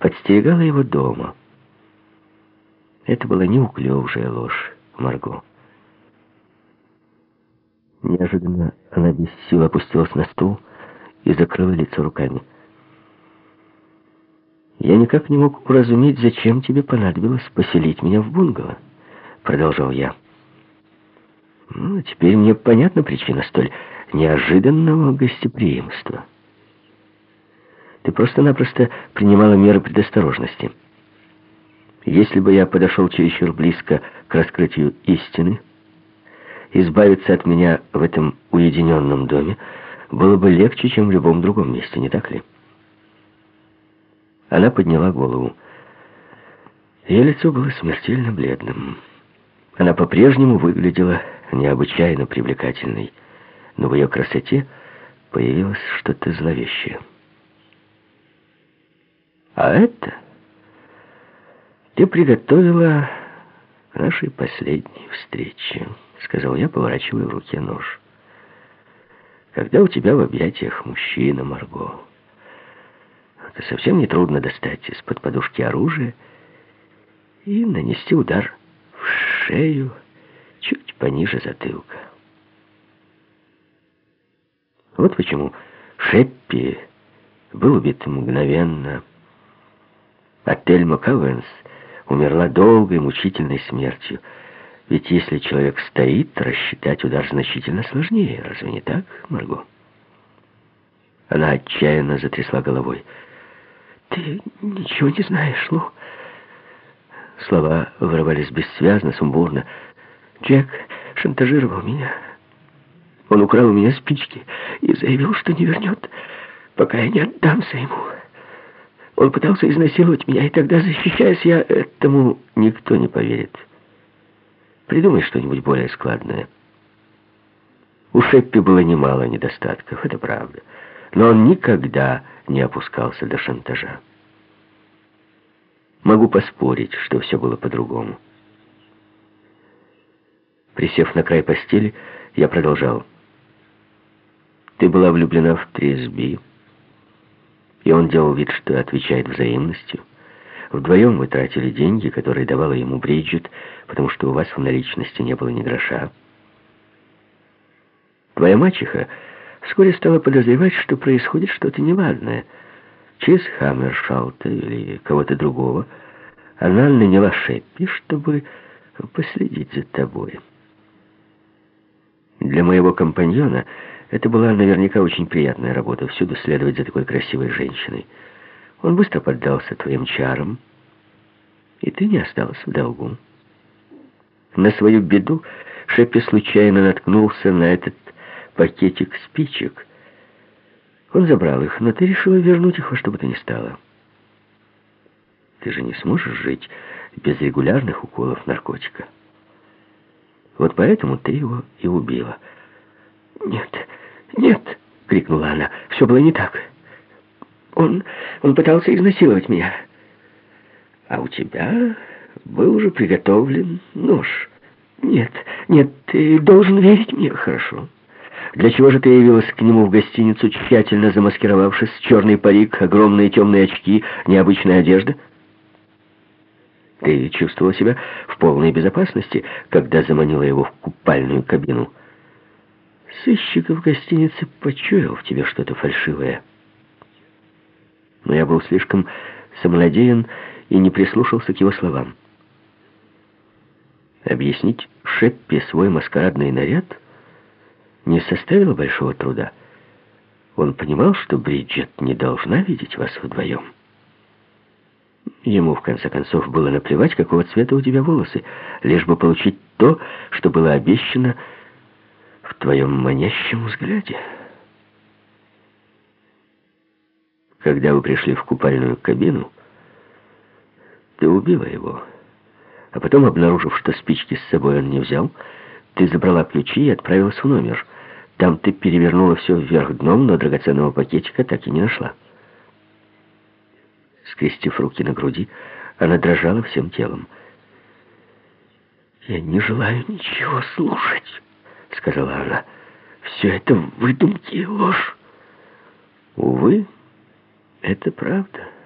подстерегала его дома. Это была неуклюжая ложь, Марго. Неожиданно она без сил опустилась на стул и закрыла лицо руками. «Я никак не мог уразуметь, зачем тебе понадобилось поселить меня в бунгало», — продолжал я. «Ну, теперь мне понятна причина столь неожиданного гостеприимства. Ты просто-напросто принимала меры предосторожности. Если бы я подошел чересчур близко к раскрытию истины, избавиться от меня в этом уединенном доме было бы легче, чем в любом другом месте, не так ли?» Она подняла голову. Ее лицо было смертельно бледным. Она по-прежнему выглядела необычайно привлекательной, но в ее красоте появилось что-то зловещее. «А это ты приготовила к нашей последней встрече», — сказал я, поворачивая в руке нож. «Когда у тебя в объятиях мужчина, Марго, это совсем нетрудно достать из-под подушки оружие и нанести удар в шею чуть пониже затылка. Вот почему Шеппи был убит мгновенно, а Тельма Кауэнс умерла долгой, мучительной смертью. Ведь если человек стоит, рассчитать удар значительно сложнее. Разве не так, Марго?» Она отчаянно затрясла головой. «Ты ничего не знаешь, Лу». Слова вырывались бессвязно, сумбурно. «Джек шантажировал меня. Он украл у меня спички и заявил, что не вернет, пока я не отдамся ему. Он пытался изнасиловать меня, и тогда, защищаясь, я этому никто не поверит. Придумай что-нибудь более складное». У Шеппи было немало недостатков, это правда, но он никогда не опускался до шантажа. Могу поспорить, что все было по-другому. Присев на край постели, я продолжал. «Ты была влюблена в Трисби, и он делал вид, что отвечает взаимностью. Вдвоем вы тратили деньги, которые давала ему Бриджит, потому что у вас в наличности не было ни гроша. Твоя мачеха вскоре стала подозревать, что происходит что-то неладное. Через Хаммершалта или кого-то другого она наняла Шеппи, чтобы последить за тобой. Для моего компаньона это была наверняка очень приятная работа, всюду следовать за такой красивой женщиной. Он быстро поддался твоим чарам, и ты не осталась в долгу. На свою беду Шеппи случайно наткнулся на этот пакетик спичек. Он забрал их, но ты решила вернуть их во что бы то ни стало. Ты же не сможешь жить без регулярных уколов наркотика. Вот поэтому ты его и убила». «Нет, нет!» — крикнула она. «Все было не так. Он пытался изнасиловать меня. А у тебя был уже приготовлен нож. Нет, нет, ты должен верить мне». «Хорошо. Для чего же ты явилась к нему в гостиницу, тщательно замаскировавшись, черный парик, огромные темные очки, необычная одежда? Ты чувствовала себя в полной безопасности, когда заманила его в купальную кабину. Сыщик в гостинице почуял в тебе что-то фальшивое. Но я был слишком самонадеян и не прислушался к его словам. Объяснить Шеппи свой маскарадный наряд не составило большого труда. Он понимал, что Бриджит не должна видеть вас вдвоем. Ему, в конце концов, было наплевать, какого цвета у тебя волосы, лишь бы получить то, что было обещано в твоем манящем взгляде. Когда вы пришли в купальную кабину, ты убила его. А потом, обнаружив, что спички с собой он не взял, ты забрала ключи и отправилась в номер. Там ты перевернула все вверх дном, но драгоценного пакетика так и не нашла. Скрестив руки на груди, она дрожала всем телом. «Я не желаю ничего слушать», — сказала она. «Все это выдумки и ложь». «Увы, это правда».